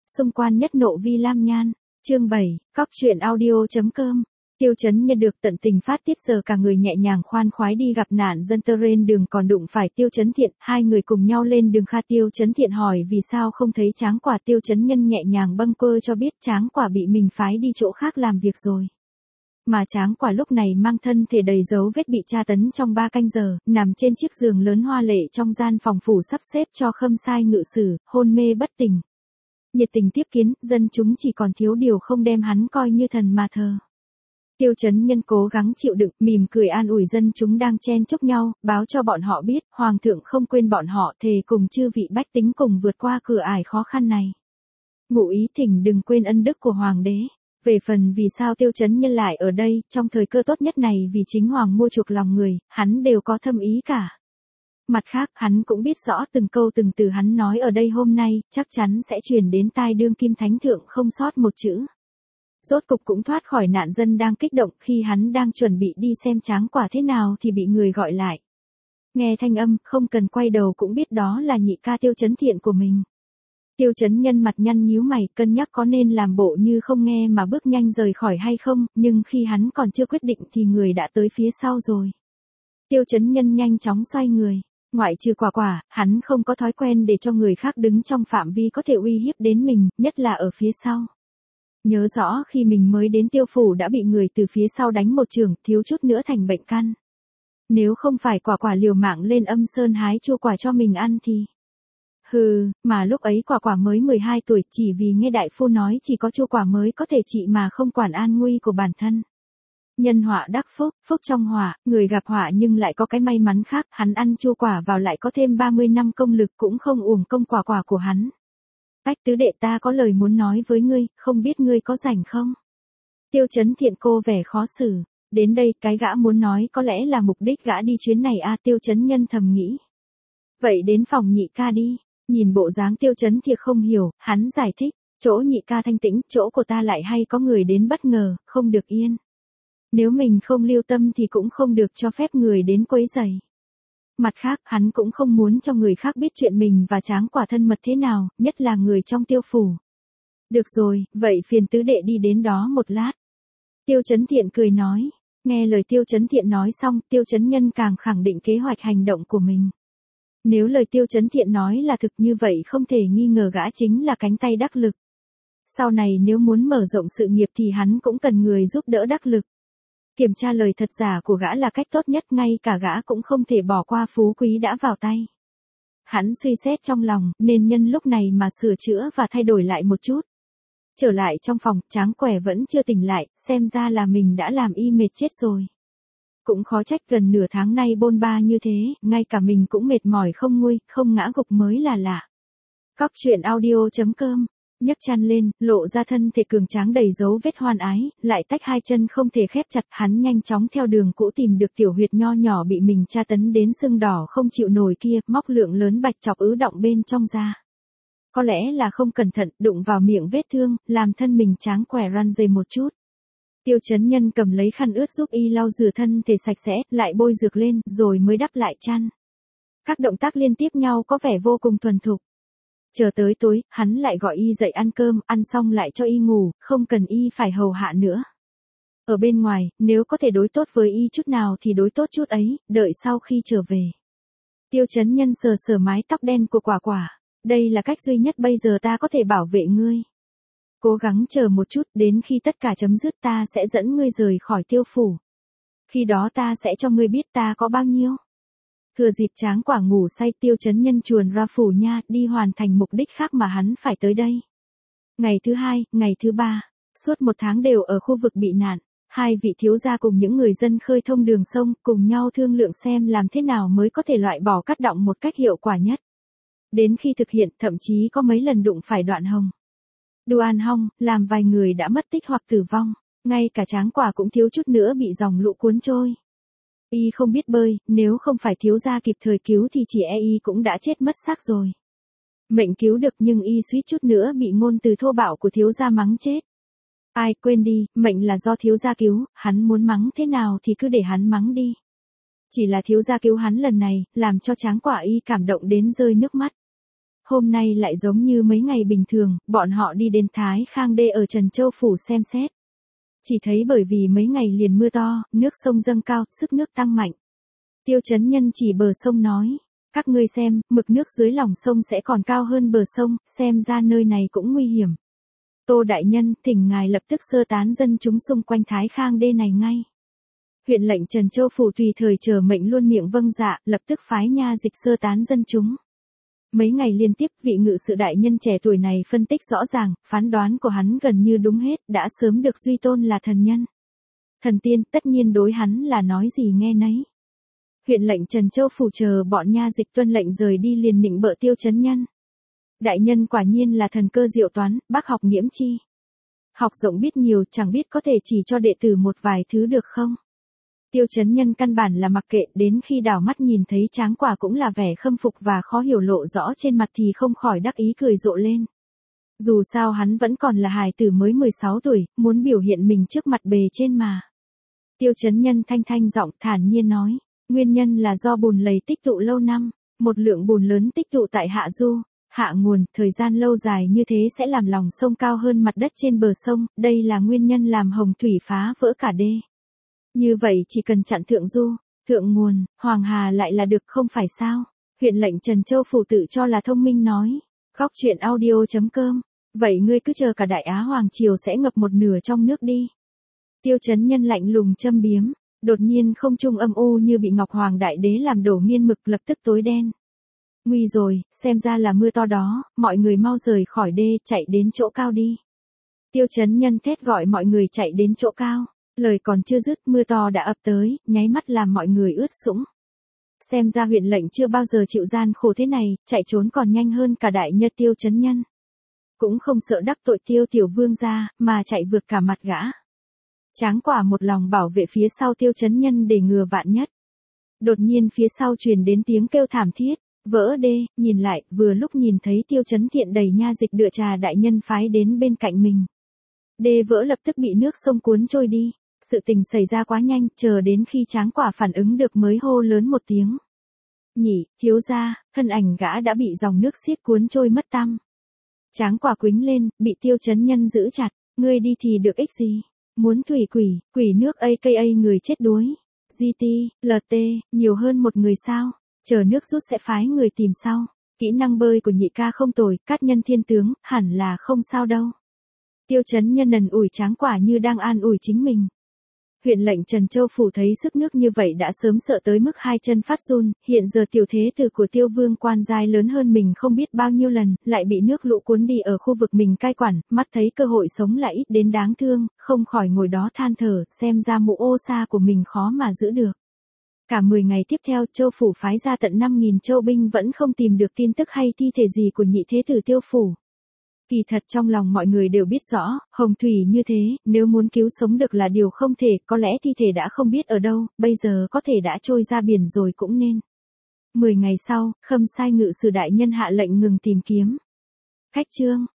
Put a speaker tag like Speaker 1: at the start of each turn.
Speaker 1: Xung quan nhất nộ vi lam nhan. Chương 7, cóc truyện audio.com. Tiêu Chấn Nhân được tận tình phát tiết giờ cả người nhẹ nhàng khoan khoái đi gặp nạn dân trên đường còn đụng phải Tiêu Chấn Thiện, hai người cùng nhau lên đường. Tiêu Chấn Thiện hỏi vì sao không thấy Tráng Quả. Tiêu Chấn Nhân nhẹ nhàng bâng quơ cho biết Tráng Quả bị mình phái đi chỗ khác làm việc rồi. Mà Tráng Quả lúc này mang thân thể đầy dấu vết bị tra tấn trong 3 canh giờ, nằm trên chiếc giường lớn hoa lệ trong gian phòng phủ sắp xếp cho khâm sai ngự sử, hôn mê bất tỉnh. Nhiệt tình tiếp kiến, dân chúng chỉ còn thiếu điều không đem hắn coi như thần mà thờ. Tiêu Chấn Nhân cố gắng chịu đựng, mỉm cười an ủi dân chúng đang chen chúc nhau, báo cho bọn họ biết, Hoàng thượng không quên bọn họ, thề cùng chư vị bách tính cùng vượt qua cửa ải khó khăn này. Ngụ ý thỉnh đừng quên ân đức của Hoàng đế. Về phần vì sao Tiêu Chấn Nhân lại ở đây, trong thời cơ tốt nhất này vì chính Hoàng mua chuộc lòng người, hắn đều có thâm ý cả. Mặt khác, hắn cũng biết rõ từng câu từng từ hắn nói ở đây hôm nay, chắc chắn sẽ truyền đến tai đương kim thánh thượng không sót một chữ. Rốt cục cũng thoát khỏi nạn dân đang kích động, khi hắn đang chuẩn bị đi xem Tráng Quả thế nào thì bị người gọi lại. Nghe thanh âm, không cần quay đầu cũng biết đó là nhị ca Tiêu Chấn Thiện của mình. Tiêu Chấn Nhân mặt nhăn nhíu mày, cân nhắc có nên làm bộ như không nghe mà bước nhanh rời khỏi hay không, nhưng khi hắn còn chưa quyết định thì người đã tới phía sau rồi. Tiêu Chấn Nhân nhanh chóng xoay người. Ngoại trừ Quả, hắn không có thói quen để cho người khác đứng trong phạm vi có thể uy hiếp đến mình, nhất là ở phía sau. Nhớ rõ khi mình mới đến Tiêu phủ đã bị người từ phía sau đánh một chưởng, thiếu chút nữa thành bệnh căn. Nếu không phải Quả liều mạng lên âm sơn hái chua quả cho mình ăn thì... mà lúc ấy Quả mới 12 tuổi, chỉ vì nghe đại phu nói chỉ có chua quả mới có thể trị mà không quản an nguy của bản thân. Nhân họa đắc phúc, phúc trong họa, người gặp họa nhưng lại có cái may mắn khác, hắn ăn chua quả vào lại có thêm 30 năm công lực cũng không uổng công quả của hắn. Bách tứ đệ, ta có lời muốn nói với ngươi, không biết ngươi có rảnh không? Tiêu Chấn Thiện cô vẻ khó xử. Đến đây, cái gã muốn nói có lẽ là mục đích gã đi chuyến này Tiêu Chấn Nhân thầm nghĩ. Vậy đến phòng nhị ca đi. Nhìn bộ dáng Tiêu Chấn Thiện không hiểu, hắn giải thích, chỗ nhị ca thanh tĩnh, chỗ của ta lại hay có người đến bất ngờ, không được yên. Nếu mình không lưu tâm thì cũng không được cho phép người đến quấy rầy. Mặt khác, hắn cũng không muốn cho người khác biết chuyện mình và Tráng Quả thân mật thế nào, nhất là người trong Tiêu phủ. Được rồi, vậy phiền tứ đệ đi đến đó một lát. Tiêu Chấn Thiện cười nói. Nghe lời Tiêu Chấn Thiện nói xong, Tiêu Chấn Nhân càng khẳng định kế hoạch hành động của mình. Nếu lời Tiêu Chấn Thiện nói là thực như vậy không thể nghi ngờ gã chính là cánh tay đắc lực. Sau này nếu muốn mở rộng sự nghiệp thì hắn cũng cần người giúp đỡ đắc lực. Kiểm tra lời thật giả của gã là cách tốt nhất, ngay cả gã cũng không thể bỏ qua phú quý đã vào tay. Hắn suy xét trong lòng, nên nhân lúc này mà sửa chữa và thay đổi lại một chút. Trở lại trong phòng, Tráng Quẻ vẫn chưa tỉnh lại, xem ra là mình đã làm y mệt chết rồi. Cũng khó trách gần nửa tháng nay bôn ba như thế, ngay cả mình cũng mệt mỏi không nguôi, không ngã gục mới là lạ. Cóc truyện audio.com. Nhấc chăn lên, lộ ra thân thể cường tráng đầy dấu vết hoan ái, lại tách hai chân không thể khép chặt, hắn nhanh chóng theo đường cũ tìm được tiểu huyệt nho nhỏ bị mình tra tấn đến sưng đỏ không chịu nổi kia, móc lượng lớn bạch chọc ứ động bên trong da. Có lẽ là không cẩn thận, đụng vào miệng vết thương, làm thân mình Tráng Quẻ răn rầy một chút. Tiêu Chấn Nhân cầm lấy khăn ướt giúp y lau rửa thân thể sạch sẽ, lại bôi dược lên, rồi mới đắp lại chăn. Các động tác liên tiếp nhau có vẻ vô cùng thuần thục. Chờ tới tối, hắn lại gọi y dậy ăn cơm, ăn xong lại cho y ngủ, không cần y phải hầu hạ nữa. Ở bên ngoài, nếu có thể đối tốt với y chút nào thì đối tốt chút ấy, đợi sau khi trở về. Tiêu Chấn Nhân sờ sờ mái tóc đen của Quả. Đây là cách duy nhất bây giờ ta có thể bảo vệ ngươi. Cố gắng chờ một chút, đến khi tất cả chấm dứt ta sẽ dẫn ngươi rời khỏi Tiêu phủ. Khi đó ta sẽ cho ngươi biết ta có bao nhiêu. Thừa dịp Tráng Quả ngủ say, Tiêu Chấn Nhân chuồn ra phủ nha, đi hoàn thành mục đích khác mà hắn phải tới đây. Ngày thứ 2, ngày thứ 3, suốt 1 tháng đều ở khu vực bị nạn, hai vị thiếu gia cùng những người dân khơi thông đường sông, cùng nhau thương lượng xem làm thế nào mới có thể loại bỏ cắt đọng một cách hiệu quả nhất. Đến khi thực hiện, thậm chí có mấy lần đụng phải đoạn hồng. Đoan hong, làm vài người đã mất tích hoặc tử vong, ngay cả Tráng Quả cũng thiếu chút nữa bị dòng lũ cuốn trôi. Y không biết bơi, nếu không phải thiếu gia kịp thời cứu thì chỉ y cũng đã chết mất xác rồi. Mệnh cứu được nhưng y suýt chút nữa bị ngôn từ thô bạo của thiếu gia mắng chết. Ai quên đi, mệnh là do thiếu gia cứu, hắn muốn mắng thế nào thì cứ để hắn mắng đi. Chỉ là thiếu gia cứu hắn lần này, làm cho Tráng Quả y cảm động đến rơi nước mắt. hôm nay lại giống như mấy ngày bình thường, bọn họ đi đến Thái Khang Đê ở Trần Châu Phủ xem xét. Chỉ thấy bởi vì mấy ngày liền mưa to, nước sông dâng cao, sức nước tăng mạnh. Tiêu Chấn Nhân chỉ bờ sông nói, các ngươi xem, mực nước dưới lòng sông sẽ còn cao hơn bờ sông, xem ra nơi này cũng nguy hiểm. Tô đại nhân, thỉnh ngài lập tức sơ tán dân chúng xung quanh Thái Khang Đê này ngay. Huyện lệnh Trần Châu Phủ tùy thời chờ mệnh luôn miệng vâng dạ, lập tức phái nha dịch sơ tán dân chúng. Mấy ngày liên tiếp, vị ngự sự đại nhân trẻ tuổi này phân tích rõ ràng, phán đoán của hắn gần như đúng hết, đã sớm được duy tôn là thần nhân. Thần tiên, tất nhiên đối hắn là nói gì nghe nấy. Huyện lệnh Trần Châu Phủ chờ bọn nha dịch tuân lệnh rời đi liền nịnh bợ Tiêu Chấn Nhân. Đại nhân quả nhiên là thần cơ diệu toán, bác học nghiễm chi. Học rộng biết nhiều, chẳng biết có thể chỉ cho đệ tử một vài thứ được không? Tiêu Chấn Nhân căn bản là mặc kệ, đến khi đảo mắt nhìn thấy Tráng Quả cũng là vẻ khâm phục và khó hiểu lộ rõ trên mặt thì không khỏi đắc ý cười rộ lên. Dù sao hắn vẫn còn là hài tử mới 16 tuổi, muốn biểu hiện mình trước mặt bề trên mà. Tiêu Chấn Nhân thanh thanh giọng thản nhiên nói, nguyên nhân là do bùn lầy tích tụ lâu năm, một lượng bùn lớn tích tụ tại hạ du, hạ nguồn, thời gian lâu dài như thế sẽ làm lòng sông cao hơn mặt đất trên bờ sông, đây là nguyên nhân làm hồng thủy phá vỡ cả đê. Như vậy chỉ cần chặn thượng du, thượng nguồn, Hoàng Hà lại là được không phải sao? Huyện lệnh Trần Châu Phủ tự cho là thông minh nói. Góc truyện audio.com. Vậy ngươi cứ chờ cả Đại Á Hoàng Triều sẽ ngập một nửa trong nước đi. Tiêu Chấn Nhân lạnh lùng châm biếm. Đột nhiên không trung âm u như bị Ngọc Hoàng Đại Đế làm đổ nghiên mực lập tức tối đen. Nguy rồi, xem ra là mưa to đó, mọi người mau rời khỏi đê, chạy đến chỗ cao đi. Tiêu Chấn Nhân thét gọi mọi người chạy đến chỗ cao. Lời còn chưa dứt, mưa to đã ập tới, nháy mắt làm mọi người ướt sũng. Xem ra huyện lệnh chưa bao giờ chịu gian khổ thế này, chạy trốn còn nhanh hơn cả đại nhật Tiêu Chấn Nhân. Cũng không sợ đắc tội Tiêu tiểu vương gia, mà chạy vượt cả mặt gã. Tráng Quả một lòng bảo vệ phía sau Tiêu Chấn Nhân để ngừa vạn nhất. Đột nhiên phía sau truyền đến tiếng kêu thảm thiết, vỡ đê, nhìn lại, vừa lúc nhìn thấy Tiêu Chấn Thiện đẩy nha dịch đựa trà đại nhân phái đến bên cạnh mình. Đê vỡ lập tức bị nước sông cuốn trôi đi. Sự tình xảy ra quá nhanh, chờ đến khi Tráng Quả phản ứng được mới hô lớn một tiếng. Nhỉ, thiếu gia, thân ảnh gã đã bị dòng nước xiết cuốn trôi mất tăm. Tráng Quả quĩnh lên, bị Tiêu Chấn Nhân giữ chặt, ngươi đi thì được ích gì? Muốn thủy quỷ nước aka người chết đuối. GT, LT, nhiều hơn một người sao? Chờ nước rút sẽ phái người tìm sau. Kỹ năng bơi của nhị ca không tồi, Cát Nhân thiên tướng, hẳn là không sao đâu. Tiêu Chấn Nhân ẩn ủi Tráng Quả như đang an ủi chính mình. Huyện lệnh Trần Châu Phủ thấy sức nước như vậy đã sớm sợ tới mức hai chân phát run, hiện giờ tiểu thế tử của Tiêu Vương quan giai lớn hơn mình không biết bao nhiêu lần, lại bị nước lũ cuốn đi ở khu vực mình cai quản, mắt thấy cơ hội sống lại ít đến đáng thương, không khỏi ngồi đó than thở, xem ra mụ ô sa của mình khó mà giữ được. Cả 10 ngày tiếp theo, Châu Phủ phái ra tận 5.000 châu binh vẫn không tìm được tin tức hay thi thể gì của nhị thế tử Tiêu Phủ. Kỳ thật trong lòng mọi người đều biết rõ, hồng thủy như thế, nếu muốn cứu sống được là điều không thể, có lẽ thi thể đã không biết ở đâu, bây giờ có thể đã trôi ra biển rồi cũng nên. 10 ngày sau, Khâm sai ngự sử đại nhân hạ lệnh ngừng tìm kiếm. Khách chương.